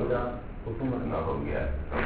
نہ ہو گیا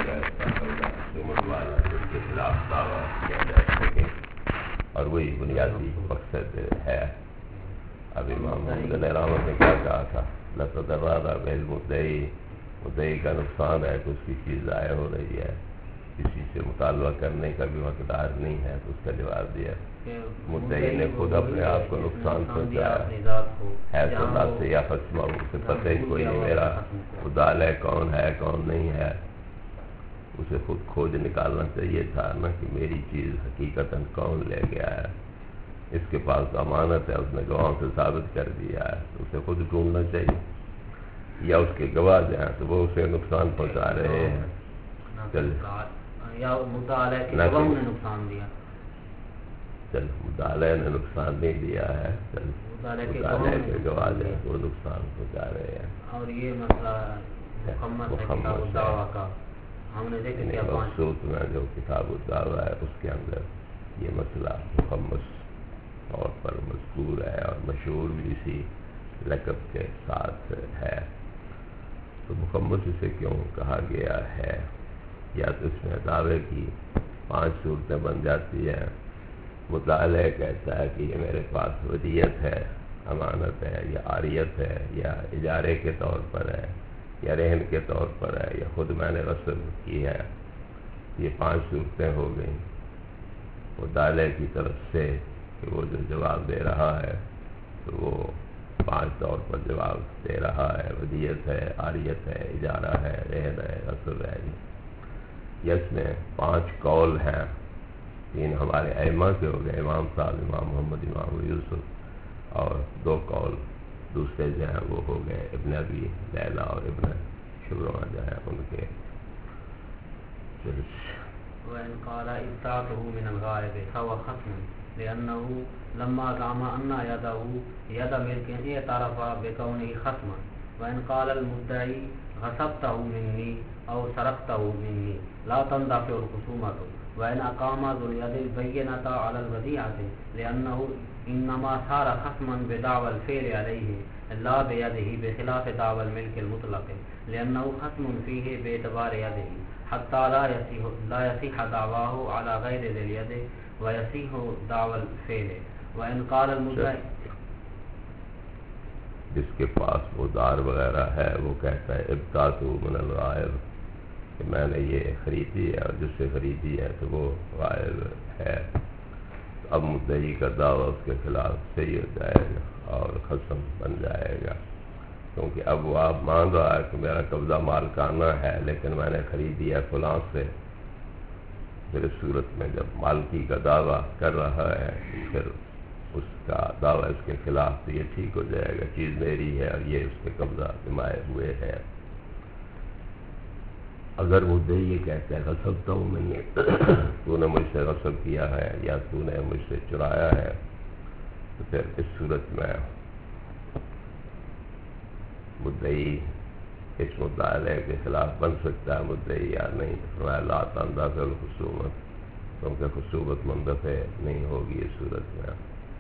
اس کے خلاف دعویٰ کیا جا سکے، اور وہی بنیادی مقصد ہے۔ اب امام محمد علیہ رحمت نے کیا کہا تھا؟ لَتَضَرَّرَ بِالْمُدَّعِي، مدعی کا نقصان ہے کہ اس کی چیز ضائع ہو رہی ہے، کسی سے مطالبہ کرنے کا بھی حقدار نہیں ہے، تو اس کا جواب دیا مدعی نے خود اپنے آپ کو نقصان پہنچایا ہے، تو اللہ سے یا خصمہ، اسے پتہ ہی کوئی نہیں میرا مدعا ہے کون ہے کون نہیں ہے، اسے خود کھوج نکالنا چاہیے تھا نا کہ میری چیز حقیقتاً کون لے گیا ہے، اس کے پاس امانت ہے، اس نے گواہوں سے ثابت کر دیا ہے، تو اسے خود ڈھونڈنا چاہیے، یا اس کے گواہ جو ہیں تو وہ اسے نقصان پہنچا رہے ہیں۔ چل یا مدعا علیہ کے گواہوں نے نقصان دیا، چل مدعا علیہ نے نقصان نہیں دیا ہے، چل مدعا علیہ کے گواہ جو ہیں وہ نقصان پہنچا رہے ہیں۔ اور یہ مسئلہ محمد الدعویٰ کا ہم نے دیکھا کہ مقصود میں جو کتاب الدعویٰ ہے اس کے اندر یہ مسئلہ مخمس طور پر مذکور ہے، اور مشہور بھی اسی لقب کے ساتھ ہے۔ تو مخمس اسے کیوں کہا گیا ہے؟ یا تو اس میں دعوے کی 5 صورتیں بن جاتی ہیں۔ مدعا علیہ کہتا ہے کہ یہ میرے پاس ودیعت ہے، امانت ہے، یا عاریت ہے، یا اجارے کے طور پر ہے، یا رہن کے طور پر ہے، یا خود میں نے غصب کی ہے۔ یہ 5 صورتیں ہو گئیں مدعا علیہ کی طرف سے کہ وہ جو جواب دے رہا ہے تو وہ 5 طور پر جواب دے رہا ہے، ودیعت ہے، عاریت ہے، اجارہ ہے، رہن ہے، غصب ہے۔ یہ اس میں 5 قول ہیں، 3 ہمارے ائمہ کے ہو گئے، امام صاحب، امام محمد، امام یوسف، اور 2 قول دوسرے جو ہیں وہ ہو گئے ابن ابی لیلہ اور ابن شبرمہ جو ہیں ان کے۔ وَإِنْ قَالَ إِبْتَعْتُهُ مِنَ الْغَائِبِ فَهُوَ خَصْمٌ لِأَنَّهُ لَمَّا زَعَمَ أَنَّ يَدَهُ يَدَ مِلْكِهِ اعْتَرَفَ بِكَوْنِهِ خَصْمًا وَإِنْ قَالَ الْمُدَّعِي غَصَبْتَهُ مِنِّي أَوْ سَرَقْتَهُ مِنِّي لَا تَنْدَفِعُ الْخُصُومَةُ وَإِنْ أَقَامَ ذُو الْيَدِ الْبَيِّنَةَ عَلَى الْوَدِيعَةِ لِأَنَّهُ إِنَّمَا صَارَ خَصْمًا بِدَعْوَى الْفِعْلِ عَلَيْهِ لَا بِيَدِهِ بِخِلَافِ دَعْوَى الْمِلْكِ الْمُطْلَقِ لِأَنَّهُ خَصْمٌ فِيهِ بِاعْتِبَارِ يَدِهِ حتى لا يصح دعواه على غير ذي اليد ويصح دعوى الفعل وإن قال المدعي، جس کے پاس وہ دار وغیرہ ہے وہ کہتا ہے ابتعتو من الغائب کہ میں نے یہ خریدی ہے، اور جس سے خریدی ہے تو وہ غائب ہے، اب مدعی کا دعویٰ اس کے خلاف صحیح ہو جائے گا اور خصم بن جائے گا، کیونکہ اب وہ آپ مان رہا ہے کہ میرا قبضہ مالکانہ ہے لیکن میں نے خریدی ہے فلاں سے۔ پھر اس صورت میں جب مالکی کا دعویٰ کر رہا ہے پھر اس کا دعویٰ اس کے خلاف تو یہ ٹھیک ہو جائے گا، چیز میری ہے اور یہ اس کے قبضہ نمائے ہوئے ہے۔ اگر مدعی یہ کہتا ہے غصب تو میں نے تو نے مجھ سے غصب کیا ہے یا تو نے مجھ سے چرایا ہے، تو پھر اس صورت میں مدعی اس مدعا علیہ کے خلاف بن سکتا ہے مدعی یا نہیں؟ فرمایا لا تندفع الخصومت، کیونکہ خصومت منتفع نہیں ہوگی اس صورت میں،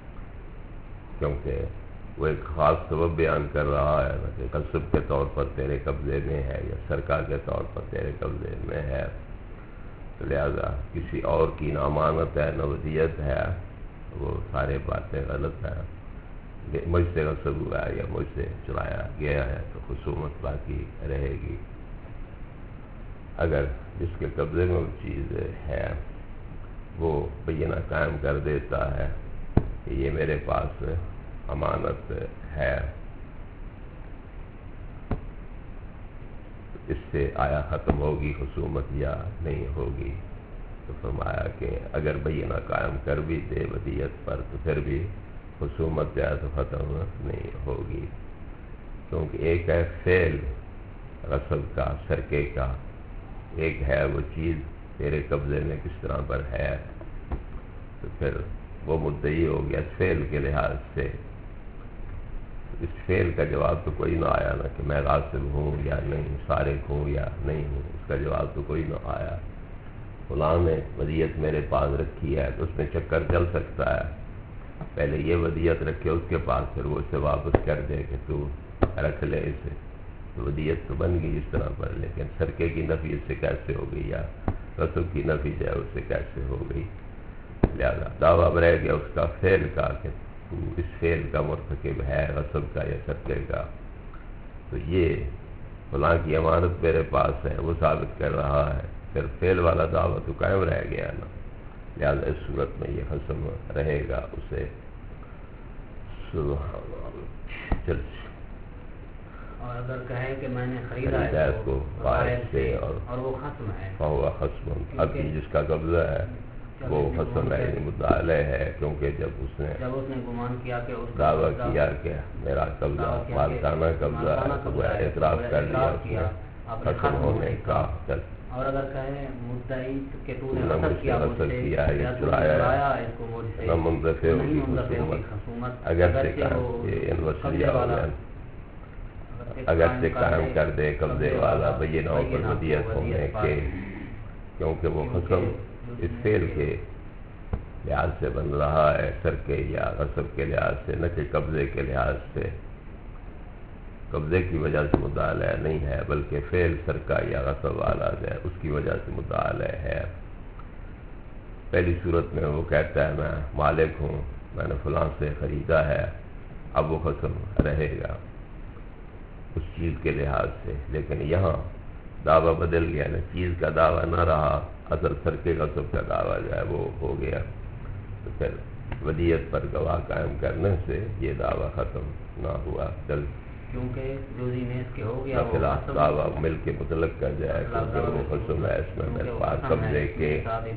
کیونکہ وہ ایک خاص سبب بیان کر رہا ہے کہ غصب کے طور پر تیرے قبضے میں ہے یا سرقہ کے طور پر تیرے قبضے میں ہے، لہذا کسی اور کی نہ امانت ہے نہ ودیعت ہے، وہ سارے باتیں غلط ہیں، مجھ سے غصب ہوا ہے یا مجھ سے چرایا گیا ہے تو خصومت باقی رہے گی۔ اگر جس کے قبضے میں وہ چیز ہے وہ بینہ قائم کر دیتا ہے کہ یہ میرے پاس امانت ہے، اس سے آیا ختم ہوگی خصومت یا نہیں ہوگی؟ تو فرمایا کہ اگر بینہ قائم کر بھی دے ودیعت پر تو پھر بھی خصومت جو ہے تو ختم نہیں ہوگی، کیونکہ ایک ہے فعل غصب کا، سرقے کا، ایک ہے وہ چیز تیرے قبضے میں کس طرح پر ہے، تو پھر وہ مدعی ہو گیا فعل کے لحاظ سے۔ اس فعل کا جواب تو کوئی نہ آیا نا کہ میں غاصب ہوں یا نہیں، سارق ہوں یا نہیں ہوں، اس کا جواب تو کوئی نہ آیا۔ فلاں نے ودیعت میرے پاس رکھی ہے تو اس میں چکر چل سکتا ہے، پہلے یہ ودیعت رکھے اس کے پاس، پھر وہ اسے واپس کر دے کہ تو رکھ لے اسے، ودیت تو بن گئی اس طرح پر، لیکن سرقے کی نفی اس سے کیسے ہو گئی، یا غصب کی نفی جو ہے اس سے کیسے ہو گئی؟ لہذا دعویٰ رہ گیا اس کا فعل کا کہ تو اس فعل کا مرتکب ہے، غصب کا یا سرقے کا، تو یہ فلاں کی امانت میرے پاس ہے وہ ثابت کر رہا ہے، پھر فعل والا دعویٰ تو قائم رہ گیا نا، لہذا اس صورت میں یہ قسم رہے گا اسے۔ سبحان اللہ۔ چل اور اگر کہیں کہ میں نے خریدا ہے اس کو واحد سے اور وہ خصم ہے، فہو خصم، اب جس کا قبضہ ہے وہ خصم ہے، مدعا علیہ ہے، کیونکہ جب اس نے گمان کیا کہ اس دعویٰ کیا کہ میرا قبضہ مالکانہ قبضہ ہے تو وہ اعتراف کر لیا اس نے خصم ہونے کا۔ اور اگر کہیں مدعی کہ تو نے غصب کیا ہے یا چرایا ہے، اس کو مجھ سے نہ منتفع ہوگی خصومت، اگرچہ ان وسیلہ اگرچہ قائم کر دے قبضے والا بینہ پر ودیت ہونے کے، کیونکہ وہ خصم اس فعل کے لحاظ سے بن رہا ہے، سرقے یا غصب کے لحاظ سے، نہ کہ قبضے کے لحاظ سے، قبضے کی وجہ سے مدعا علیہ نہیں ہے، بلکہ فعل سرقہ یا غصب والا ہے اس کی وجہ سے مدعا علیہ ہے۔ پہلی صورت میں وہ کہتا ہے میں مالک ہوں، میں نے فلاں سے خریدا ہے، اب وہ خصم رہے گا اس چیز کے لحاظ سے، لیکن یہاں دعویٰ بدل گیا نا، چیز کا دعویٰ نہ رہا، اصل سرقے غصب کا دعویٰ جو ہے وہ ہو گیا، تو پھر ودیت پر گواہ قائم کرنے سے یہ دعویٰ ختم نہ ہوا، کیونکہ جو کے ہو گیا خلاف دعویٰ مل کے مطلق کر جائے، کیونکہ وہ خصم ہے اس میں میرے پاس قبضے کے،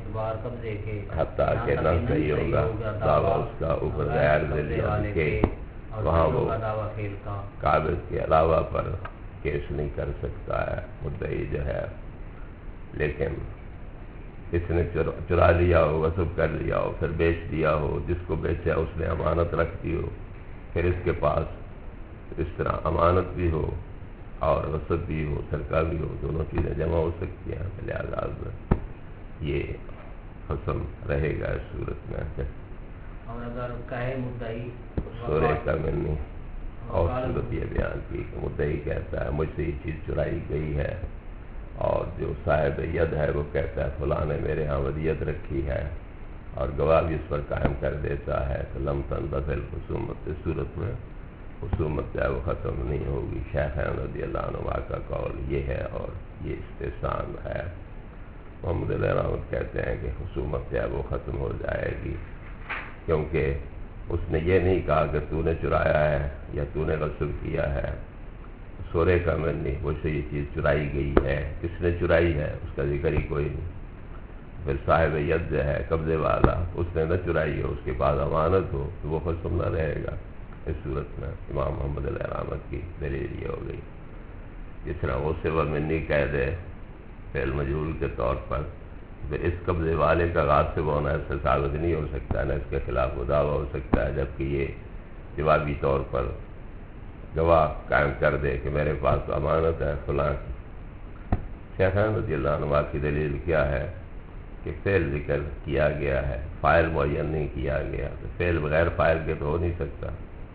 حتیٰ کہ نہ صحیح ہوگا دعویٰ اس کا اوپر غیر ذریعہ کے، وہاں وہ قابض کے علاوہ پر کیس نہیں کر سکتا ہے مدعی جو ہے، لیکن اس نے چرا لیا ہو، غصب کر لیا ہو، پھر بیچ دیا ہو، جس کو بیچا اس نے امانت رکھ دی ہو، پھر اس کے پاس اس طرح امانت بھی ہو اور غصب بھی ہو، سرقہ بھی ہو، دونوں چیزیں جمع ہو سکتی ہیں، لہٰذا یہ قسم رہے گا اس صورت میں۔ اور اگر کہے مدعی سورے کا میں نے اور صورت یہ بیان کی کہ مدعی کہتا ہے مجھ سے یہ چیز چرائی گئی ہے، اور جو صاحب ید ہے وہ کہتا ہے فلاں نے میرے ہاں ودیت رکھی ہے، اور گواہ بھی اس پر قائم کر دیتا ہے، تو لم تنتفع الخصومت، اس صورت میں خصومت جو ہے وہ ختم نہیں ہوگی۔ شیخین رضی اللہ عنہ کا قول یہ ہے اور یہ استحسان ہے۔ محمد علیہ رحمت کہتے ہیں کہ خصومت جو ہے وہ ختم ہو جائے گی، کیونکہ اس نے یہ نہیں کہا کہ تو نے چرایا ہے یا تو نے غصب کیا ہے، سورے کا من نہیں، مجھ سے یہ چیز چرائی گئی ہے، کس نے چرائی ہے اس کا ذکر ہی کوئی نہیں۔ پھر صاحب ید جو ہے قبضے والا، اس نے نہ چرائی ہو، اس کے بعد امانت ہو، تو وہ خصم نہ رہے گا۔ اس صورت میں امام محمد علیہ رحمت کی دلیل یہ ہو گئی۔ جس طرح وہ سوا منی کہہ دے فعل مجہول کے طور پر، پھر اس قبضے والے کا غاصب ہونا اس سے ثابت نہیں ہو سکتا، نہ اس کے خلاف وہ دعویٰ ہو سکتا ہے، جبکہ یہ جوابی طور پر گواہ قائم کر دے کہ میرے پاس تو امانت ہے فلاں کی۔ شیخین رضی اللہ عنہ کی دلیل کیا ہے کہ فعل ذکر کیا گیا ہے، فاعل معین نہیں کیا گیا، تو فعل بغیر فاعل کے تو ہو نہیں سکتا،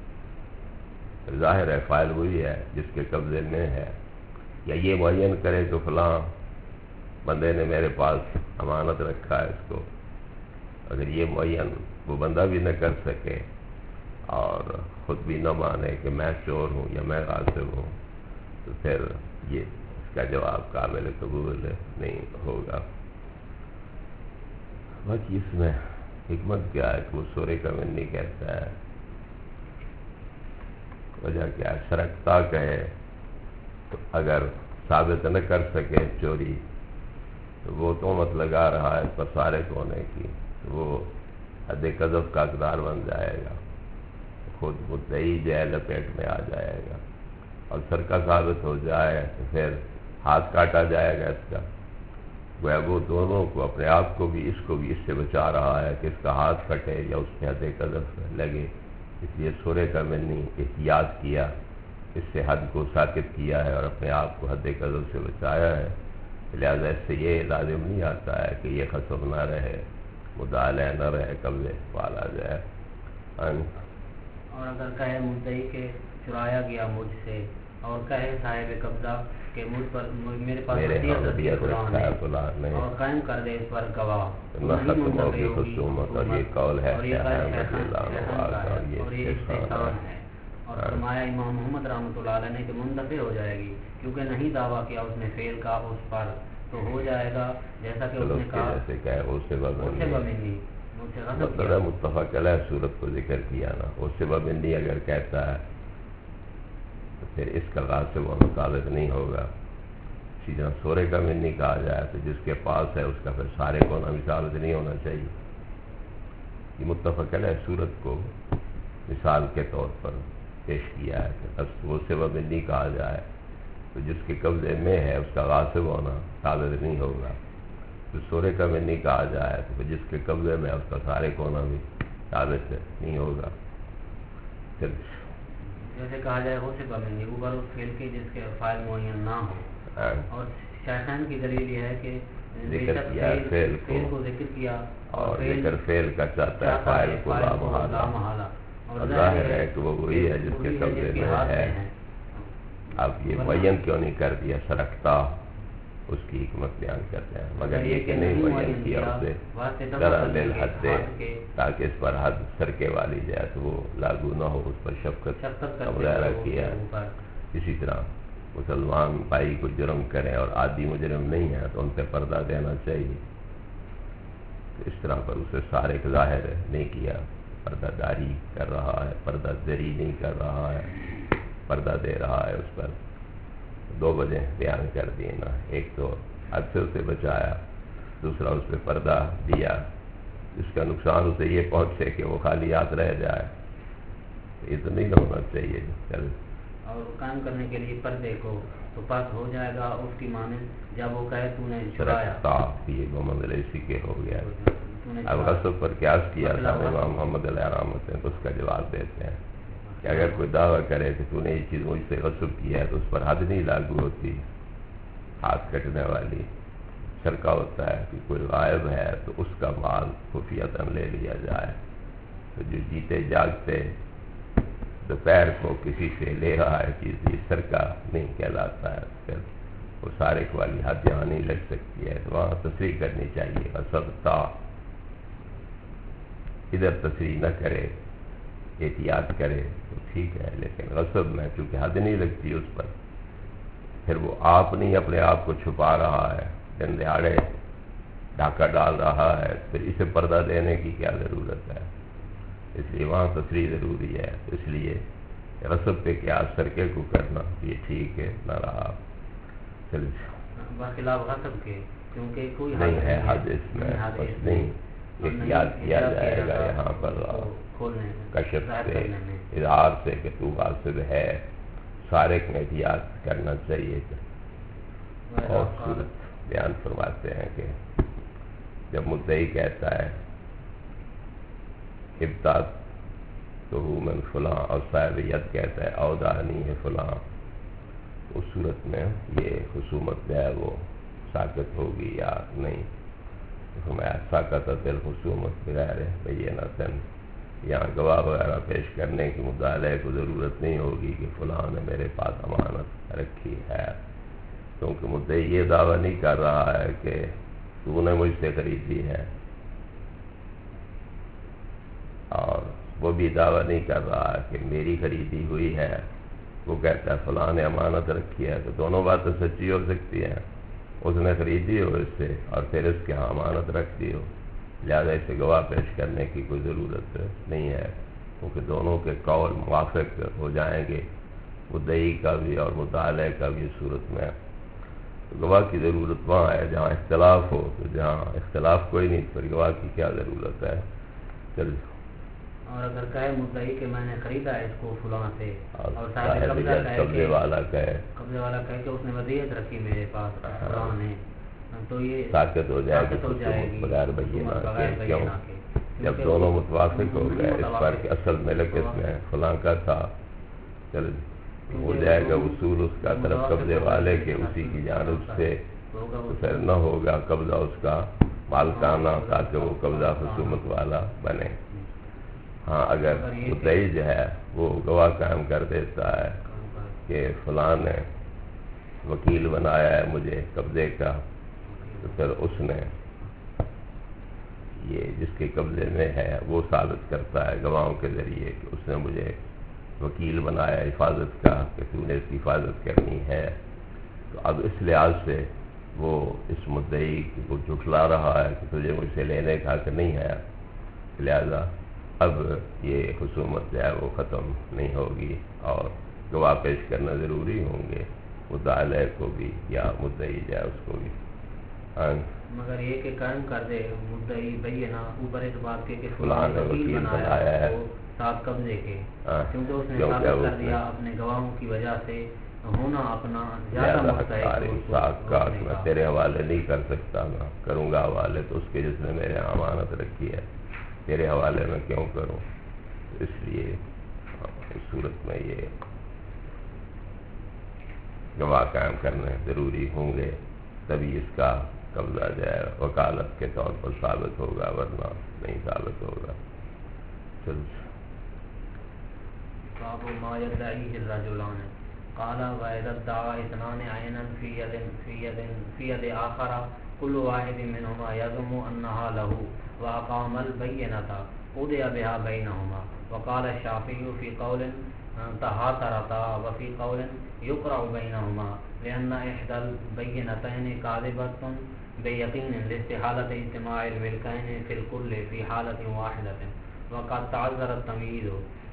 ظاہر ہے فاعل وہی ہے جس کے قبضے میں ہے، یا یہ معین کرے کہ فلاں بندے نے میرے پاس امانت رکھا ہے اس کو، اگر یہ معین وہ بندہ بھی نہ کر سکے اور خود بھی نہ مانے کہ میں چور ہوں یا میں غاصب ہوں، تو پھر یہ اس کا جواب قابل قبول نہیں ہوگا۔ باقی اس میں حکمت کیا ہے کہ وہ سورے کا من نہیں کہتا ہے، وجہ کیا ہے؟ سرقتا کہے تو اگر ثابت نہ کر سکے چوری تو وہ تہمت لگا رہا ہے اس پر سارق ہونے کی، تو وہ حد قذف کا حقدار بن جائے گا، خود مدعی جو ہے لپیٹ میں آ جائے گا، اور سرقہ ثابت ہو جائے تو پھر ہاتھ کاٹا جائے گا اس کا، وہ دونوں کو، اپنے آپ کو بھی اس کو بھی اس سے بچا رہا ہے کہ اس کا ہاتھ کٹے یا اس کے حد قذف لگے، اس لیے سورے کا میں نے احتیاط کیا، اس سے حد کو ساکت کیا ہے اور اپنے آپ کو حد قذف سے بچایا ہے، لہذا اس سے یہ لازم نہیں آتا ہے کہ یہ خصم نہ رہے، مدعا علیہ نہ رہے، قبضے والا جائے۔ اور اگر کہے مدعی کہ چرایا گیا مجھ سے اور کہے صاحب قبضہ کہ مجھ پر میرے پاس میرے وصیت ہاں رکھی رکھا ہے فلاں نے، اور قائم کر دے اس پر گواہ نہ نہیں ختم منتفع ہوگی ہوگی خصومت، اور یہ قول ہے اور یہ قول احمد شیخان اللہ کا ہے اور اور یہ یہ استحسان استحسان ہے۔ اور فرمایا امام محمد رحمۃ اللہ علیہ نے کہ منتفع ہو جائے گی، کیونکہ نہیں دعویٰ کیا اس نے فعل کا اس پر، تو ہو جائے گا جیسا کہ اس نے کہا جیسے کہ اس سے بمنی مجھ سے غضب کیا۔ مطلب متفق علیہ صورت کو ذکر کیا نا، اس سے ببندی اگر کہتا ہے تو پھر اس کا غاصب و مطابق نہیں ہوگا۔ اسی طرح سورے کا منی کہا جائے تو جس کے پاس ہے اس کا پھر سارے کو نہ ثابت نہیں ہونا چاہیے۔ یہ متفق علیہ صورت کو مثال کے طور پر پیش کیا ہے کہ وہ سے ببندی کہا جائے تو جس کے قبضے میں ہے اس کا غاصب ہونا ثابت نہیں ہوگا۔ تو سورے کا منی کہا جائے تو جس کے قبضے میں اس کا سارے کونا بھی ثابت نہیں ہوگا۔ پھر جیسے کہا جائے ہو سے بمنی اوپر اس فعل کے جس کے فاعل معین نہ ہو، اور شیخان کی دلیل یہ ہے کہ ذکر کیا فعل کو ذکر کیا اور ذکر فعل کا چاہتا ہے فاعل کو لامحالہ، اور ظاہر ہے کہ وہ وہی ہے جس کے قبضے میں ہے۔ اب یہ معین کیوں نہیں کر دیا سرکتا، اس کی حکمت بیان کرتے ہیں، مگر یہ کہ نہیں معین کیا اسے ذرا للحد دے تاکہ اس پر حد سرکے والی جائے تو وہ لاگو نہ ہو، اس پر شفقت کا مظاہرہ کیا ہے۔ اسی طرح مسلمان بھائی کو جرم کریں اور عادی مجرم نہیں ہے تو ان پہ پردہ دینا چاہیے، اس طرح پر اسے سارے ظاہر نہیں کیا، پردہ داری کر رہا ہے، پردہ دری نہیں کر رہا ہے، پردہ دے رہا ہے اس پر۔ دو وجہ بیان کر دیے نا، ایک تو حد سے اسے بچایا، دوسرا اس پہ پردہ دیا جس کا نقصان اسے یہ پہنچے کہ وہ خالی ہاتھ رہ جائے، یہ تو نہیں ہونا چاہیے۔ چل اور قائم کرنے کے لیے پردے کو تو پس ہو جائے گا اس کی مانند جب وہ کہے تو نے چھڑایا، یہ محمد علیہ اسی کے ہو گیا۔ اب غصب پر قیاس کیا تھا امام محمد علیہ رحمت نے، تو اس کا جواب دیتے ہیں کہ اگر کوئی دعویٰ کرے کہ تو نے یہ چیز مجھ سے غصب کیا ہے تو اس پر حد نہیں لاگو ہوتی، ہاتھ کٹنے والی شرکا ہوتا ہے کہ کوئی غائب ہے تو اس کا مال خفیتاً لے لیا جائے، تو جو جیتے جاگتے دوپہر کو کسی سے لے رہا ہے چیز، یہ سرکہ نہیں کہلاتا ہے، پھر وہ سارق والی حد یہاں نہیں لگ سکتی ہے، تو وہاں تصریح کرنی چاہیے۔ غصبتا ادھر تصریح نہ کرے، احتیاط کرے تو ٹھیک ہے، لیکن غصب میں چونکہ حد نہیں لگتی اس پر، پھر وہ آپ نہیں اپنے آپ کو چھپا رہا ہے، دن دہاڑے ڈھاکہ ڈال رہا ہے، پھر اسے پردہ دینے کی کیا ضرورت ہے؟ اس لیے وہاں تصریح ضروری ہے، اس لیے غصب پہ قیاس سرکے کو کرنا یہ ٹھیک ہے نہ رہا۔ بخلاف غصب کے کیونکہ کوئی نہیں ہے حد اس میں، بس نہیں احتیاط کیا جائے گا یہاں پر کشف سے، اظہار سے کہ تو غاصب ہے، سارق میں احتیاط کرنا چاہیے۔ اور صورت بیان فرماتے ہیں کہ جب مدعی کہتا ہے ابتاد تو من فلاں اور صاحب ید کہتا ہے اودانی ہے فلاں، اس صورت میں یہ خصومت جو ہے وہ ساقط ہوگی یا نہیں؟ فرمایا ساقط بالخصومت بغیر بینۃ، یہاں گواہ وغیرہ پیش کرنے کی مطالعے کو ضرورت نہیں ہوگی کہ فلاں نے میرے پاس امانت رکھی ہے، کیونکہ مدعی یہ دعویٰ نہیں کر رہا ہے کہ تو نے مجھ سے خریدی ہے، اور وہ بھی دعویٰ نہیں کر رہا ہے کہ میری خریدی ہوئی ہے، وہ کہتا ہے فلاں نے امانت رکھی ہے، تو دونوں باتیں سچی ہو سکتی ہیں، اس نے خریدی ہو اس سے اور پھر اس کے ہاں امانت رکھ دی ہو، لہذا اسے گواہ پیش کرنے کی کوئی ضرورت نہیں ہے، کیونکہ دونوں کے قول موافق ہو جائیں گے، مدعی کا بھی اور مطالعے کا بھی صورت میں۔ تو گواہ کی ضرورت وہاں ہے جہاں اختلاف ہو، تو جہاں اختلاف کوئی نہیں پھر گواہ کی کیا ضرورت ہے؟ چل اور اگر کہے مدعی کہ میں نے خریدا ہے اس کو فلاں سے، اور قبضے والا کہے کہ اس نے وصیت رکھی میرے پاس فلاں نے، تو یہ ساقط ہو جائے گی بغیر بینہ کے۔ کیوں؟ جب دونوں متوافق ہو گئے اس پر کہ اصل ملک اس میں فلاں کا تھا، چل ہو جائے گا وصول اس کا طرف قبضے والے کے اسی کی جانب سے، تو پھر نہ ہوگا قبضہ اس کا مالکانہ تاکہ وہ قبضہ خصومت والا بنے۔ ہاں اگر مدعی جو ہے وہ گواہ قائم کر دیتا ہے کہ فلاں نے وکیل بنایا ہے مجھے قبضے کا، تو پھر اس نے یہ جس کے قبضے میں ہے وہ ثابت کرتا ہے گواہوں کے ذریعے کہ اس نے مجھے وکیل بنایا حفاظت کا، کہ تو نے اس کی حفاظت کرنی ہے، تو اب اس لحاظ سے وہ اس مدعی کو جھٹلا رہا ہے کہ تجھے مجھ سے لینے کا حق نہیں ہے، لہذا اب یہ خصومت جو ہے وہ ختم نہیں ہوگی اور گواہ پیش کرنا ضروری ہوں گے، مدعا علیہ کو بھی یا مدعی جو ہے اس کو بھی۔ مگر یہ کہ قائم کر دے مدعی بینہ اوپر اس بات کے کہ فلاں نے وکیل بنایا ہے ساتھ قبضے کے، کیونکہ اس نے ثابت کر دیا اپنے گواہوں کی وجہ سے ہونا اپنا زیادہ مستحق، میں تیرے حوالے نہیں کر سکتا، میں کروں گا حوالے تو اس کے جس نے میرے امانت رکھی ہے، تیرے حوالے میں کیوں کروں؟ اس لیے اس صورت میں یہ گواہ قائم کرنے ضروری ہوں گے، تبھی اس کا قبضہ جائے وکالت کے طور پر ثابت ہوگا، ورنہ نہیں ثابت ہوگا۔ باب ما يدعيه الرجلان قال وإذا ادعى اثنان عينا في يد آخر كل واحد منهما يزعم أنها له وأقام البينة قضي بها بينهما، وقال الشافعي في قول تهاترتا وفي قول يقرأ بينهما لأن إحدى البينتين كاذبة بيقين لاستحالة اجتماع الملكين في الكل في حالة واحدة، وقد تعذر التمييز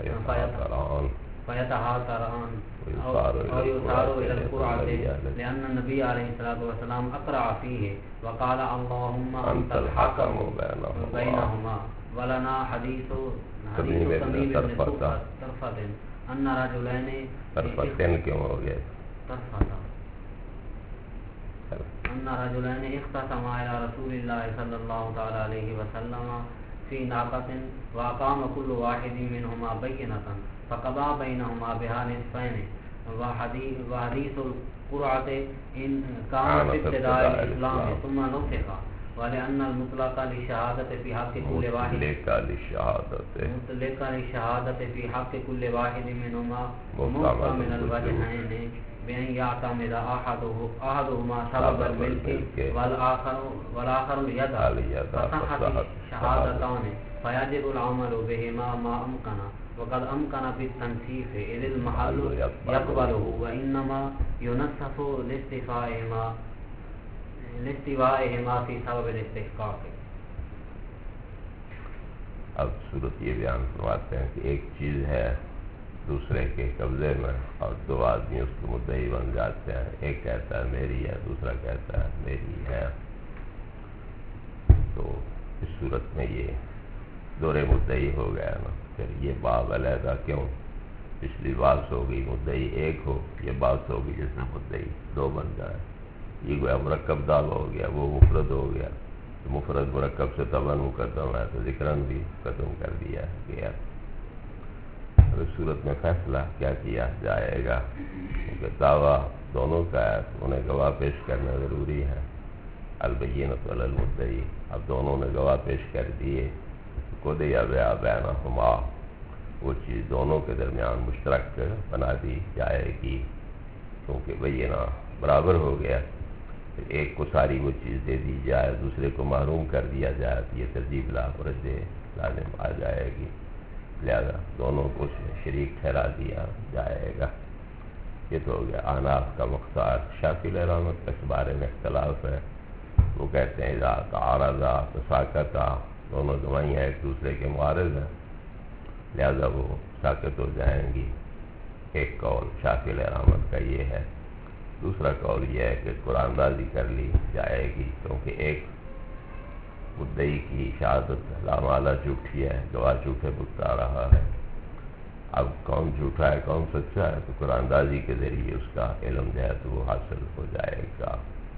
فيتهاتران أو يثار إلى القرعة، لأن النبي عليه الصلاة والسلام أقرع فيه وقال اللهم أنت الحكم بينهما، ولنا حديث تميم بن طرفة أن رجلين اختصما إلى رسول الله صلى الله تعالى عليه وسلم في ناقة وأقام كل واحد منهما بينة فقضى بينهما بها نصفين، وحديث القرعة إن كان في ابتداء الإسلام ثم نسخ، ولأن المطلق للشهادة في حق كل واحد في حق كل واحد منهما موقع من الوجهين بأن يعتمد أحدهما سبب الملك والآخر اليد، فصحت الشهادتان فيجب العمل بهما ما أمكن، وقد أمكن بالتنسيف إذ المحل يقبله، وإنما ينسف لاستوائهما في سبب الاستحقاق۔ اب صورت یہ بیان فرماتے ہیں کہ ایک چیز ہے دوسرے کے قبضے میں اور دو آدمی اس کے مدعی بن جاتے ہیں، ایک کہتا ہے میری ہے، دوسرا کہتا ہے میری ہے، تو اس صورت میں یہ دورے مدعی ہو گیا نا، پھر یہ باب علیحدہ کیوں؟ پچھلی بات ہو گئی مدعی ایک ہو، یہ بات ہو گئی جس میں مدعی دو بن جائے، یہ گویا مرکب دعویٰ ہو گیا، وہ مفرد ہو گیا، تو مفرد مرکب سے طبعاً مقدم ہے تو ذکراً بھی ختم کر دیا گیا۔ اس صورت میں فیصلہ کیا کیا جائے گا؟ کیونکہ دعویٰ دونوں کا ہے تو انہیں گواہ پیش کرنا ضروری ہے، البینۃ علی المدعی، اب دونوں نے گواہ پیش کر دیے، قضی بینہما، وہ چیز دونوں کے درمیان مشترک بنا دی جائے گی، کیونکہ بینہ برابر ہو گیا، پھر ایک کو ساری وہ چیز دے دی جائے، دوسرے کو محروم کر دیا جائے تو یہ ترجیح لا رجع لازم آ جائے گی، لہذا دونوں کو اس میں شریک ٹھہرا دیا جائے گا۔ یہ تو ہو گیا احناف کا مختار۔ شافعی علیہ رحمۃ اس بارے میں اختلاف ہے، وہ کہتے ہیں اذا تعارضا تساقطا، دونوں گواہیاں ایک دوسرے کے معارض ہیں لہذا وہ ساقط ہو جائیں گی، ایک قول شافعی علیہ رحمۃ کا یہ ہے۔ دوسرا قول یہ ہے کہ قرآن اندازی کر لی جائے گی، کیونکہ ایک مدعی کی شہادت لامالہ جھوٹی ہے، گواہ جھوٹے بتا رہا ہے، اب کون جھوٹا ہے کون سچا ہے تو قرآن اندازی کے ذریعے اس کا علم جو ہے تو وہ حاصل ہو جائے گا۔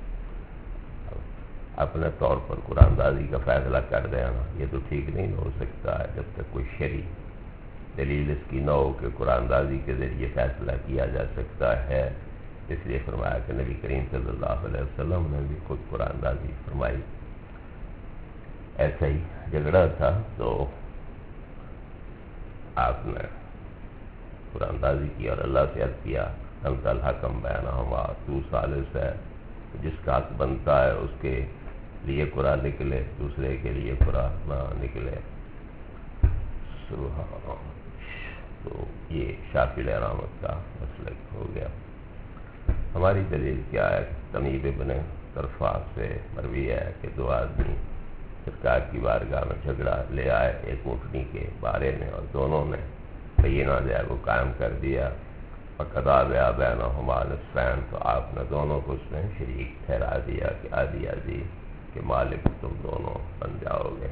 اپنے طور پر قرآن اندازی کا فیصلہ کر دینا یہ تو ٹھیک نہیں ہو سکتا ہے جب تک کوئی شرعی دلیل اس کی نہ ہو کہ قرآن اندازی کے ذریعے فیصلہ کیا جا سکتا ہے، اس لیے فرمایا کہ نبی کریم صلی اللہ علیہ وسلم نے بھی خود قرآن اندازی فرمائی۔ ایسا ہی جھگڑا تھا تو آپ نے قرآن اندازی کی اور اللہ سے عرض کیا انت الحکم بینہما، تو ثالث ہے، جس کا حق بنتا ہے اس کے لیے قرآن نکلے، دوسرے کے لیے قرآن نہ نکلے۔ سبحان اللہ۔ تو یہ شافعی رحمت کا مسلک ہو گیا۔ ہماری دلیل کیا ہے؟ تمیب ابن طرفہ سے مروی ہے کہ دو آدمی سرکار کی بارگاہ میں جھگڑا لے آئے ایک اونٹنی کے بارے میں، اور دونوں نے بینہ جو ہے وہ قائم کر دیا، فقضا بینہما نصفین، تو آپ نے دونوں کو اس میں شریک ٹھہرا دیا کہ آدھی آدھی کہ مالک تم دونوں بن جاؤ گے۔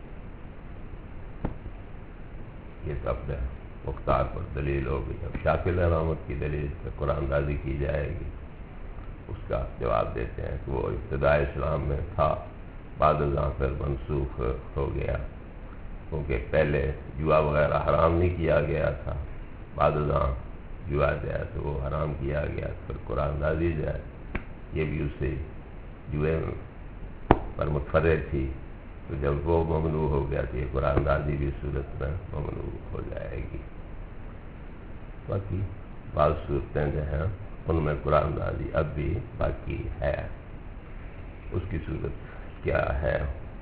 یہ سب مختار پر دلیل ہوگی۔ اب شافعی رحمت کی دلیل سے قرآن دازی کی جائے گی، اس کا جواب دیتے ہیں کہ وہ ابتداء اسلام میں تھا، بعد ازاں پھر منسوخ ہو گیا، کیونکہ پہلے جوا وغیرہ حرام نہیں کیا گیا تھا، بعد ازاں جوا جو ہے تو وہ حرام کیا گیا، پھر قرآن دازی جو ہے یہ بھی اسے جوئے پر متفرع تھی، تو جب وہ ممنوع ہو گیا تو یہ قرآن دازی بھی صورت میں ممنوع ہو جائے گی۔ باقی بعض صورتیں جو ہیں ان میں قرآن دازی اب بھی باقی ہے۔ اس کی صورت کیا ہے؟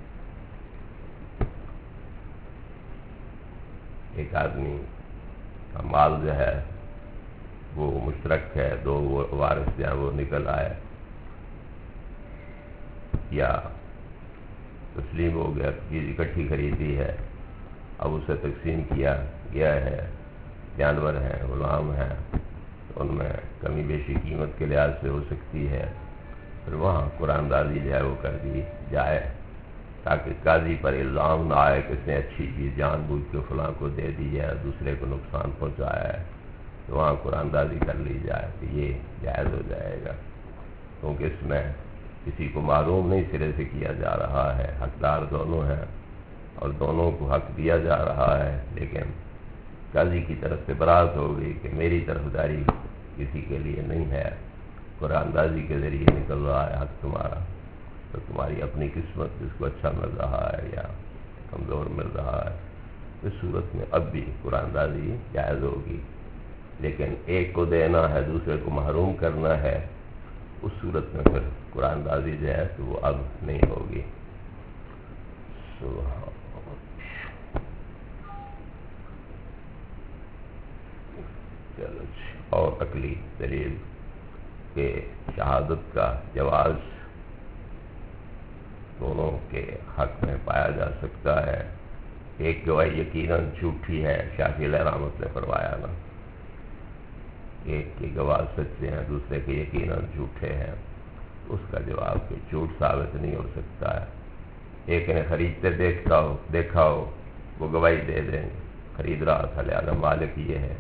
ایک آدمی کا مال جو ہے وہ مشترک ہے، دو وارث جو ہیں وہ نکل آئے، یا تسلیم ہو گیا، چیز اکٹھی خریدی ہے، اب اسے تقسیم کیا گیا ہے، جانور ہیں، غلام ہیں، تو ان میں کمی بیشی قیمت کے لحاظ سے ہو سکتی ہے، پھر وہاں قرآن دازی جو ہے وہ کر دی جائے، تاکہ قاضی پر الزام نہ آئے کہ اس نے اچھی چیز جان بوجھ کے فلاں کو دے دی ہے، دوسرے کو نقصان پہنچایا ہے، تو وہاں قرآن دازی کر لی جائے تو یہ جائز ہو جائے گا، کیونکہ اس میں کسی کو معلوم نہیں سرے سے کیا جا رہا ہے، حقدار دونوں ہیں اور دونوں کو حق دیا جا رہا ہے، لیکن قاضی کی طرف سے برات ہو گئی کہ میری طرفداری کسی کے لیے نہیں ہے، قرآن دازی کے ذریعے نکل رہا ہے حق تمہارا، تو تمہاری اپنی قسمت جس کو اچھا مل رہا ہے یا کمزور مل رہا ہے، اس صورت میں اب بھی قرآن دازی جائز ہوگی، لیکن ایک کو دینا ہے دوسرے کو محروم کرنا ہے، اس صورت میں پھر قرآن دازی جو ہے تو وہ اب نہیں ہوگی۔ چلو، اور عقلی دلیل کہ شہادت کا جواز دونوں کے حق میں پایا جا سکتا ہے۔ ایک گواہی یقیناً جھوٹی ہے، شافعی رحمت نے فرمایا نا، ایک کے گواہ سچے ہیں، دوسرے کے یقیناً جھوٹے ہیں، اس کا جواب کہ جھوٹ ثابت نہیں ہو سکتا ہے۔ ایک نے خریدتے دیکھا ہو وہ گواہی دے دیں گے، خرید رہا تھا لہذا مالک یہ ہے،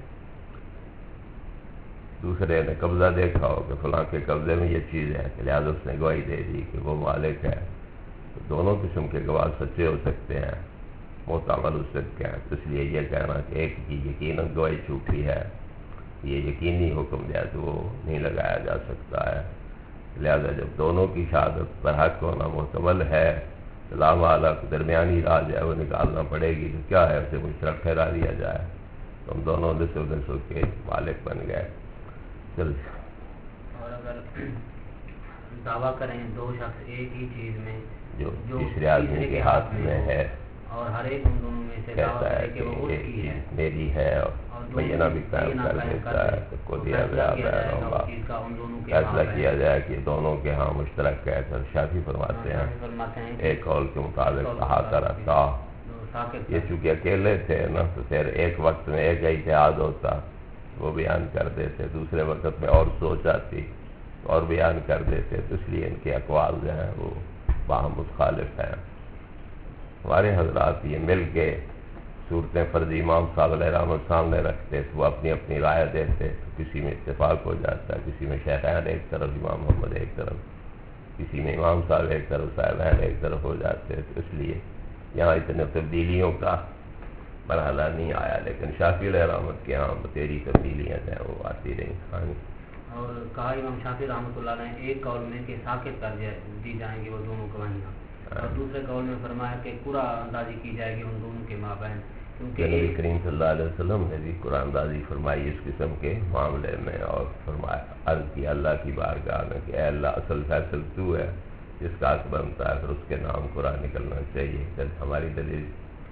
دوسرے نے قبضہ دیکھا ہو کہ فلاں کے قبضے میں یہ چیز ہے لہذا اس نے گواہی دے دی کہ وہ مالک ہے، تو دونوں قسم کے گواہ سچے ہو سکتے ہیں، معتمد الصدق ہیں، اس لیے یہ کہنا کہ ایک کی یقیناً گواہی جھوٹی ہے، یہ یقینی حکم جو ہے تو وہ نہیں لگایا جا سکتا ہے، لہذا جب دونوں کی شہادت پر حق ہونا محتمل ہے تو لا محالہ درمیانی راہ جو ہے وہ نکالنا پڑے گی، تو کیا ہے اسے مشترک ٹھہرا دیا جائے، تو ہم دونوں نصف کے مالک بن گئے۔ چل، اور اگر دعویٰ کریں دو شخص ایک ہی چیز میں جو تیسرے آدمی کے ہاتھ میں ہے، اور ہر ایک ان دونوں میں سے دعویٰ کہتا ہے کرے کہ وہ اس کی ہے، میری ہے، اور بینہ بھی قائم کر دیتا ہے، تو کو دیا گیا فیصلہ کیا جائے کہ دونوں کے ہاں مشترک ہے، تو شافعی فرماتے ہیں ایک قول کے مطابق احاطہ رکھتا، یہ چونکہ اکیلے تھے نا تو پھر ایک وقت میں ایک اتحاد ہوتا وہ بیان کر دیتے، دوسرے وقت میں اور سوچ آتی اور بیان کر دیتے، تو اس لیے ان کے اقوال جو ہیں وہ باہم مخالف ہیں۔ ہمارے حضرات یہ مل کے صورتیں فرضی امام صاحب علیہ رحمت سامنے رکھتے تو وہ اپنی اپنی رائے دیتے، تو کسی میں اتفاق ہو جاتا ہے، کسی میں شیخین ایک طرف، امام محمد ایک طرف، کسی میں امام صاحب ایک طرف، صاحبین ایک طرف ہو جاتے، تو اس لیے یہاں اتنے تبدیلیوں کا مرحلہ نہیں آیا، لیکن شافعی علیہ رحمت کے یہاں بتیری تبدیلیاں ہیں وہ آتی رہی۔ اور کہا امام شافعی رحمۃ اللہ علیہ ایک قول میں کہ ساکت کر دی جائیں گی وہ دونوں گواہیاں، اور دوسرے قول میں فرمایا کہ پورا اندازی کی جائے گی ان دونوں کے مابین، کہ نبی کریم صلی اللہ علیہ وسلم نے بھی قرآن دازی فرمائی اس قسم کے معاملے میں، اور فرمایا عرض کیا اللہ کی بارگاہ میں کہ اے اللہ اصل فیصل تو ہے، جس کا حق بنتا ہے پھر اس کے نام قرآن نکلنا چاہیے۔ پھر ہماری دلیل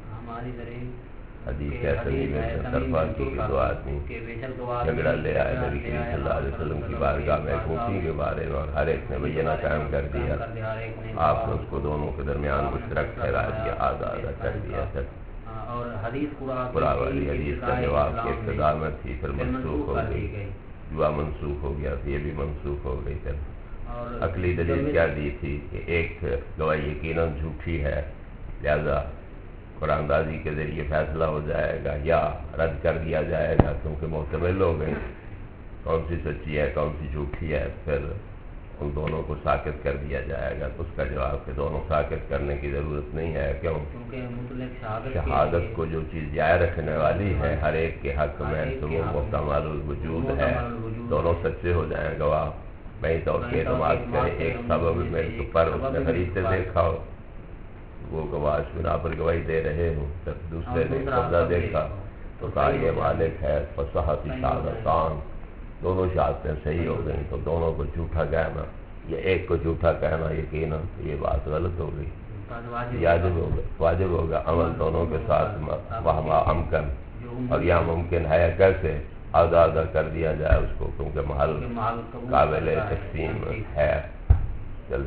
حدیث ہے تمیم بن طرفہ کی کہ دو آدمی جھگڑا لے آئے نبی کریم صلی اللہ علیہ وسلم کی بارگاہ میں ایک مفتی کے بارے میں، اور ہر ایک نے بینہ قائم کر دیا، آپ نے اس کو دونوں کے درمیان مشترک ٹھہرا دیا، آدھا آدھا کر دیا۔ اور حدیث قرآن والی حدیث کا جواب کی ابتدا میں تھی، پھر منسوخ ہو گئی، دعا منسوخ ہو گیا، یہ بھی منسوخ ہو گئی۔ پھر عقلی دلیل کیا دی تھی کہ ایک گواہی یقیناً جھوٹی ہے، لہذا قرآن دازی کے ذریعے فیصلہ ہو جائے گا یا رد کر دیا جائے گا، کیونکہ محتمل ہو گئی کون سی سچی ہے کون سی جھوٹی ہے، پھر ان دونوں کو ساکت کر دیا جائے گا۔ تو اس کا جواب کہ دونوں ساکت کرنے کی ضرورت نہیں ہے، کیوں؟ شہادت کو جو چیز جائے رکھنے والی ہے ہر ایک کے حق میں تو وہ محتمل الوجود ہے، دونوں سچے ہو جائیں گواہ۔ میں تو کے اعتماد کرے ایک سبب میرے پر اس نے خریدتے دیکھا ہو، وہ گواہ بنا پر گواہی دے رہے ہوں، جب دوسرے نے قبضہ دیکھا تو کہا یہ مالک ہے، فصحت شہادتان، دونوں شہادتیں صحیح ہو گئیں، تو دونوں کو جھوٹا کہنا یا ایک کو جھوٹا کہنا یقیناً یہ بات غلط ہو گئی، واجب ہوگا عمل دونوں کے ساتھ وہما امکن، اور یہاں ممکن ہے کیسے آدھا آدھا کر دیا جائے اس کو، کیونکہ محل قابل تقسیم ہے۔ چل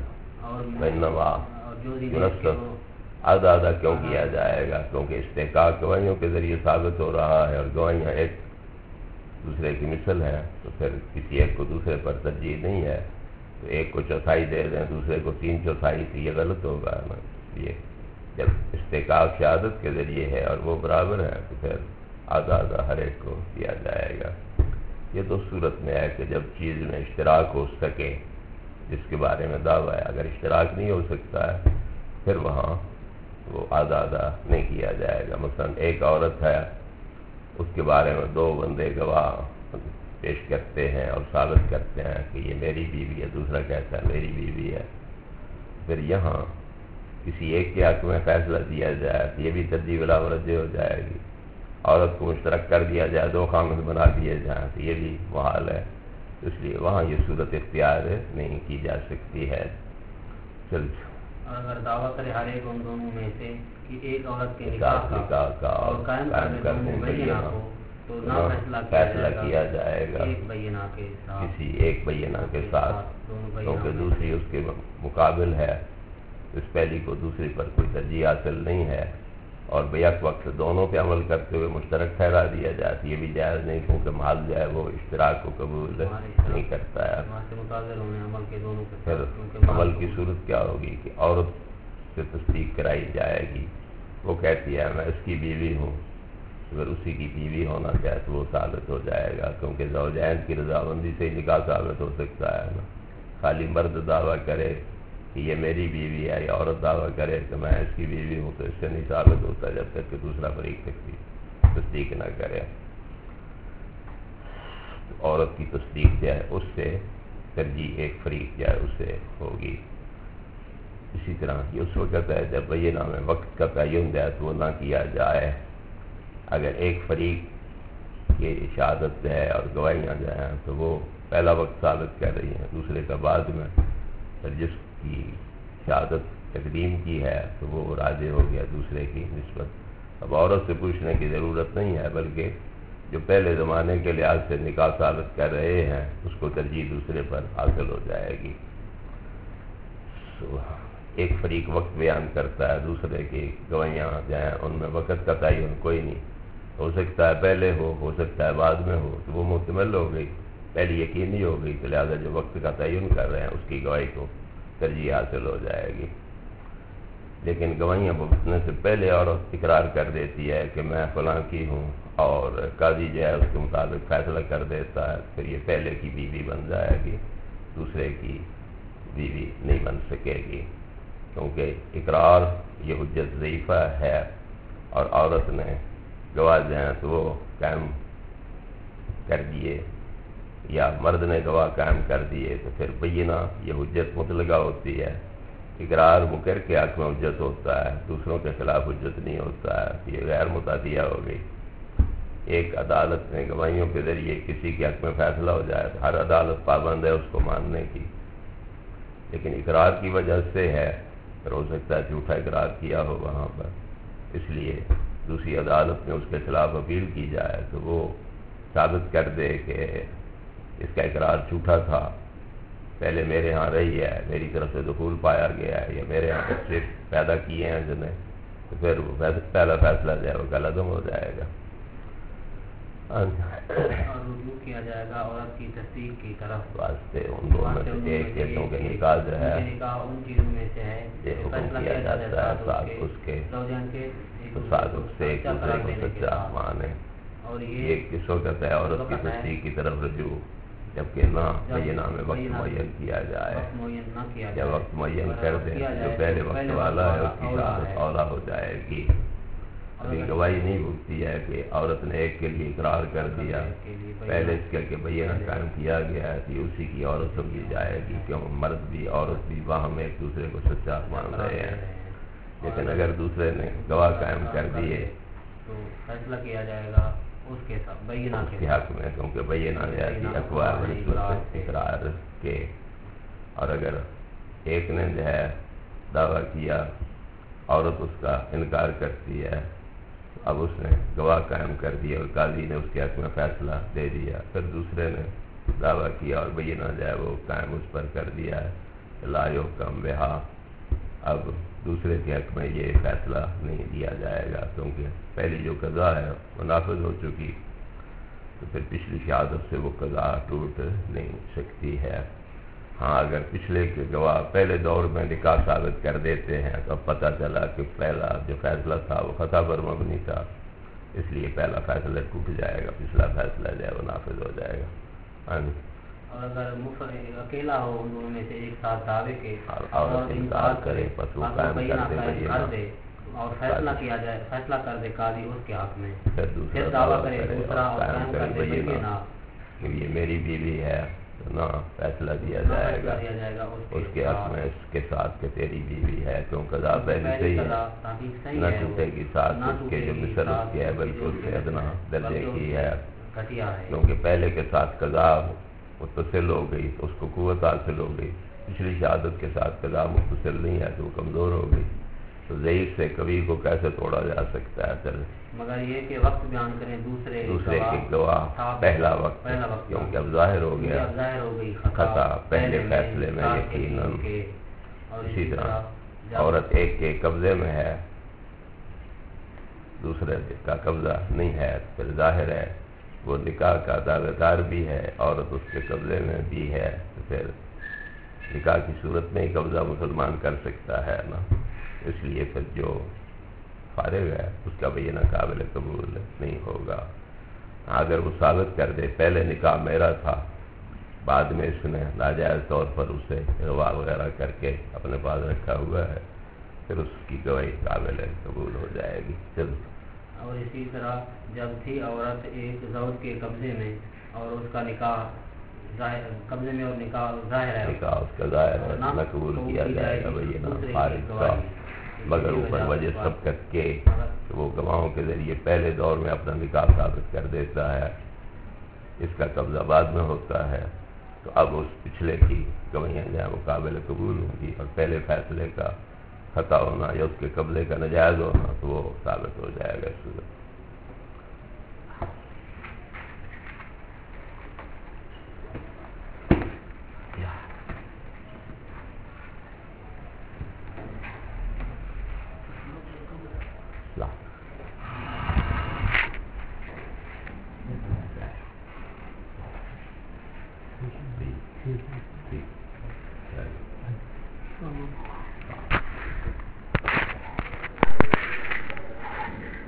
آدھا آدھا کیوں کیا جائے گا؟ کیونکہ استحقاق گواہیوں کے ذریعے ثابت ہو رہا ہے، اور گواہیاں ایک دوسرے کی مثل ہے، تو پھر کسی ایک کو دوسرے پر ترجیح نہیں ہے، تو ایک کو چوتھائی دے دیں دوسرے کو 3/4، تو یہ غلط ہوگا نا۔ یہ جب استحقاق شہادت کے ذریعے ہے اور وہ برابر ہے تو پھر آدھا آدھا ہر ایک کو دیا جائے گا۔ یہ تو صورت میں ہے کہ جب چیز میں اشتراک ہو سکے جس کے بارے میں دعویٰ ہے، اگر اشتراک نہیں ہو سکتا ہے پھر وہاں وہ آدھا آدھا نہیں کیا جائے گا۔ مثلا ایک عورت ہے، اس کے بارے میں دو بندے گواہ پیش کرتے ہیں اور ثابت کرتے ہیں کہ یہ میری بیوی ہے، دوسرا کہتا ہے میری بیوی ہے، پھر یہاں کسی ایک کے حق میں فیصلہ دیا جائے تو یہ بھی ترجیح بلا مرجع ہو جائے گی۔ عورت کو مشترک کر دیا جائے، دو خامد بنا دیے جائیں تو یہ بھی محال ہے، اس لیے وہاں یہ صورت اختیار نہیں کی جا سکتی ہے۔ چل اگر دعویٰ کرے ہر ایک ان دونوں میں سے کہ ایک عورت کے نکاح کا اور قائم کرنے بینہ ہو تو نہ فیصلہ کیا جائے گا کسی ایک بینہ کے ساتھ، کیونکہ دوسری اس کے مقابل ہے، اس پہلی کو دوسری پر کوئی ترجیح حاصل نہیں ہے، اور بیک وقت دونوں پہ عمل کرتے ہوئے مشترک ٹھہرا دیا جائے تو یہ بھی جائز نہیں، کیونکہ محل جو ہے وہ اشتراک کو قبول نہیں کرتا ہے۔ پھر عمل کی صورت کیا ہوگی کہ عورت سے تصدیق کرائی جائے گی، وہ کہتی ہے میں اس کی بیوی ہوں، اگر اسی کی بیوی ہونا چاہے تو وہ ثابت ہو جائے گا، کیونکہ زوجین کی رضامندی سے ہی نکاح ثابت ہو سکتا ہے نا۔ خالی مرد دعویٰ کرے کہ یہ میری بیوی ہے، یا عورت دعویٰ کرے کہ میں اس کی بیوی ہوں، تو اس سے نہیں ثابت ہوتا جب تک کہ دوسرا فریق تصدیق نہ کرے۔ عورت کی تصدیق جو ہے اس سے ترجیح ایک فریق جو ہے اس سے ہوگی۔ اسی طرح یہ اس وقت ہے جب بینہ میں وقت کا تعین ہے تو وہ نہ کیا جائے۔ اگر ایک فریق کی شہادت ہے اور گواہیاں جو ہیں تو وہ پہلا وقت ثابت کر رہی ہیں، دوسرے کا بعد میں، پھر جس کی شہادت تقدیم کی ہے تو وہ راجع ہو گیا دوسرے کی نسبت۔ اب عورت سے پوچھنے کی ضرورت نہیں ہے، بلکہ جو پہلے زمانے کے لحاظ سے نکاح ثابت کر رہے ہیں اس کو ترجیح دوسرے پر حاصل ہو جائے گی۔ ایک فریق وقت بیان کرتا ہے، دوسرے کی گواہیاں جو ہیں ان میں وقت کا تعین کوئی نہیں، ہو سکتا ہے پہلے ہو سکتا ہے بعد میں ہو، تو وہ محتمل ہو گئی، پہلی یقینی ہو گئی، تو لہٰذا جو وقت کا تعین کر رہے ہیں اس کی گواہی کو ترجیح حاصل ہو جائے گی۔ لیکن گواہیاں بھگتنے سے پہلے عورت اقرار کر دیتی ہے کہ میں فلاں کی ہوں، اور قاضی جو ہے اس کے مطابق فیصلہ کر دیتا ہے، پھر یہ پہلے کی بیوی بن جائے گی، دوسرے کی بیوی نہیں بن سکے گی، کیونکہ اقرار یہ حجت ضعیفہ ہے، اور عورت نے گواہ جو ہیں تو وہ قائم کر دیے یا مرد نے گواہ قائم کر دیے، تو پھر بینہ یہ حجت مطلقہ ہوتی ہے، اقرار مقر کے حق میں حجت ہوتا ہے، دوسروں کے خلاف حجت نہیں ہوتا ہے، یہ غیر متعدیہ ہو گئی۔ ایک عدالت میں گواہیوں کے ذریعے کسی کے حق میں فیصلہ ہو جائے تو ہر عدالت پابند ہے اس کو ماننے کی، لیکن اقرار کی وجہ سے ہے، پھر ہو سکتا ہے جھوٹا اقرار کیا ہو وہاں پر، اس لیے دوسری عدالت میں اس کے خلاف اپیل کی جائے تو وہ ثابت کر دے کہ اس کا اقرار جھوٹا تھا، پہلے میرے ہاں رہی ہے، میری طرف سے دخول پایا گیا ہے، یا میرے ہاں بچے پیدا کیے ہیں جنہیں، تو پھر وہ پہلا فیصلہ جو ہے وہ غلط ہو جائے گا۔ اور رجوع کیا جائے گا عورت کی تصدیق کی طرف واسطے ان دونوں میں سے ایک کیسوں کے نکاح جو ہے ان چیزوں میں سے ہے یہ حکم کیا جاتا ہے ساتھ اس کے ساتھ اس سے ایک دوسرے کو سچا مانے، اور یہ کس وقت ہے عورت کی تصدیق کی طرف رجوع، جبکہ نہ بینہ میں وقت معین کیا جائے، یا وقت معین کر دیں جو پہلے وقت والا ہے اس کی شہادت اولا ہو جائے گی۔ ابھی گواہی نہیں ہوتی ہے کہ عورت نے ایک کے لیے اقرار کر دیا، پہلے اس کے بینہ قائم کیا گیا ہے کہ اسی کی عورت سمجھی جائے گی، کیوں مرد بھی عورت بھی باہم ایک دوسرے کو سچا مان رہے ہیں، لیکن اگر دوسرے نے گواہ قائم کر دیے تو فیصلہ کیا جائے گا اس کے ساتھ بینہ کے حق میں، کیونکہ بینہ جائے اقوال اقرار کے، اور اگر ایک نے جو ہے دعویٰ کیا عورت اس کا انکار کرتی ہے، اب اس نے گواہ قائم کر دیا اور قاضی نے اس کے حق میں فیصلہ دے دیا، پھر دوسرے نے دعویٰ کیا اور بینہ جو ہے وہ قائم اس پر کر دیا ہے لا یحکم بہا، اب دوسرے کے حق میں یہ فیصلہ نہیں دیا جائے گا، کیونکہ پہلی جو قضا ہے وہ نافذ ہو چکی، تو پھر پچھلی شہادت سے وہ قضا ٹوٹ نہیں سکتی ہے۔ ہاں اگر پچھلے کے گواہ پہلے دور میں نکاح ثابت کر دیتے ہیں تو اب پتہ چلا کہ پہلا جو فیصلہ تھا وہ خطا پر مبنی تھا، اس لیے پہلا فیصلہ ٹوٹ جائے گا، پچھلا فیصلہ جو ہے وہ نافذ ہو جائے گا۔ ہاں جی، اور اگر منفرد اکیلا ہو ان دونوں میں سے ایک ساتھ دعوے کے اور انکار کرے پس وہ قائم کر دے اور فیصلہ کیا جائے، فیصلہ کر دے قاضی اس کے حق میں، پھر پھر دوسرا دعویٰ کرے دوسرا اور قائم کر دے بینہ، یہ میری بیوی ہے تو نہ فیصلہ دیا جائے گا اس کے حق میں اس کے ساتھ کہ تیری بیوی ہے، کیوں قضا پہلے سے ہی ہے، نہ ٹوٹے گی ساتھ اس کے جو مثل اس کی ہے بلکہ اس سے ادنا درجے کی ہے، کیونکہ پہلے کے ساتھ قضا متصل ہو گئی تو اس کو قوت حاصل ہو گئی، پچھلی شہادت کے ساتھ قضا متصل نہیں ہے تو وہ کمزور ہو گئی، تو ضعیف سے کبھی کو کیسے توڑا جا سکتا ہے؟ چل مگر یہ کہ وقت بیان کریں دوسرے کے گواہ پہلا وقت کیونکہ اب ظاہر ہو گیا خطا پہلے فیصلے میں یقیناً۔ اسی طرح عورت ایک کے قبضے میں ہے دوسرے کا قبضہ نہیں ہے، پھر ظاہر ہے وہ نکاح کا دعوے دار بھی ہے، عورت اس کے قبضے میں بھی ہے، تو پھر نکاح کی صورت میں ہی قبضہ مسلمان کر سکتا ہے نا، اس لیے پھر جو فارغ ہے اس کا بینہ قابل قبول نہیں ہوگا۔ اگر وہ ثابت کر دے پہلے نکاح میرا تھا، بعد میں اس نے ناجائز طور پر اسے اغوا وغیرہ کر کے اپنے پاس رکھا ہوا ہے، پھر اس کی گواہی قابل قبول ہو جائے گی۔ چل اور اسی طرح جب تھی عورت ایک زوج کے قبضے میں اور اس کا نکاح قبضے میں اور نکاح ظاہر ہے، نکاح اس کا ظاہر ہے نہ قبول کیا جائے گا بینہ خارج کا، مگر اوپر وجہ سبقت کے وہ گواہوں کے ذریعے پہلے دور میں اپنا نکاح ثابت کر دیتا ہے، اس کا قبضہ بعد میں ہوتا ہے، تو اب اس پچھلے کی گواہیاں جو ہیں وہ قابل قبول ہوں گی، اور پہلے فیصلے کا خطا ہونا یا اس کے قبضے کا نجائز ہونا تو وہ ثابت ہو جائے گا اس صورت۔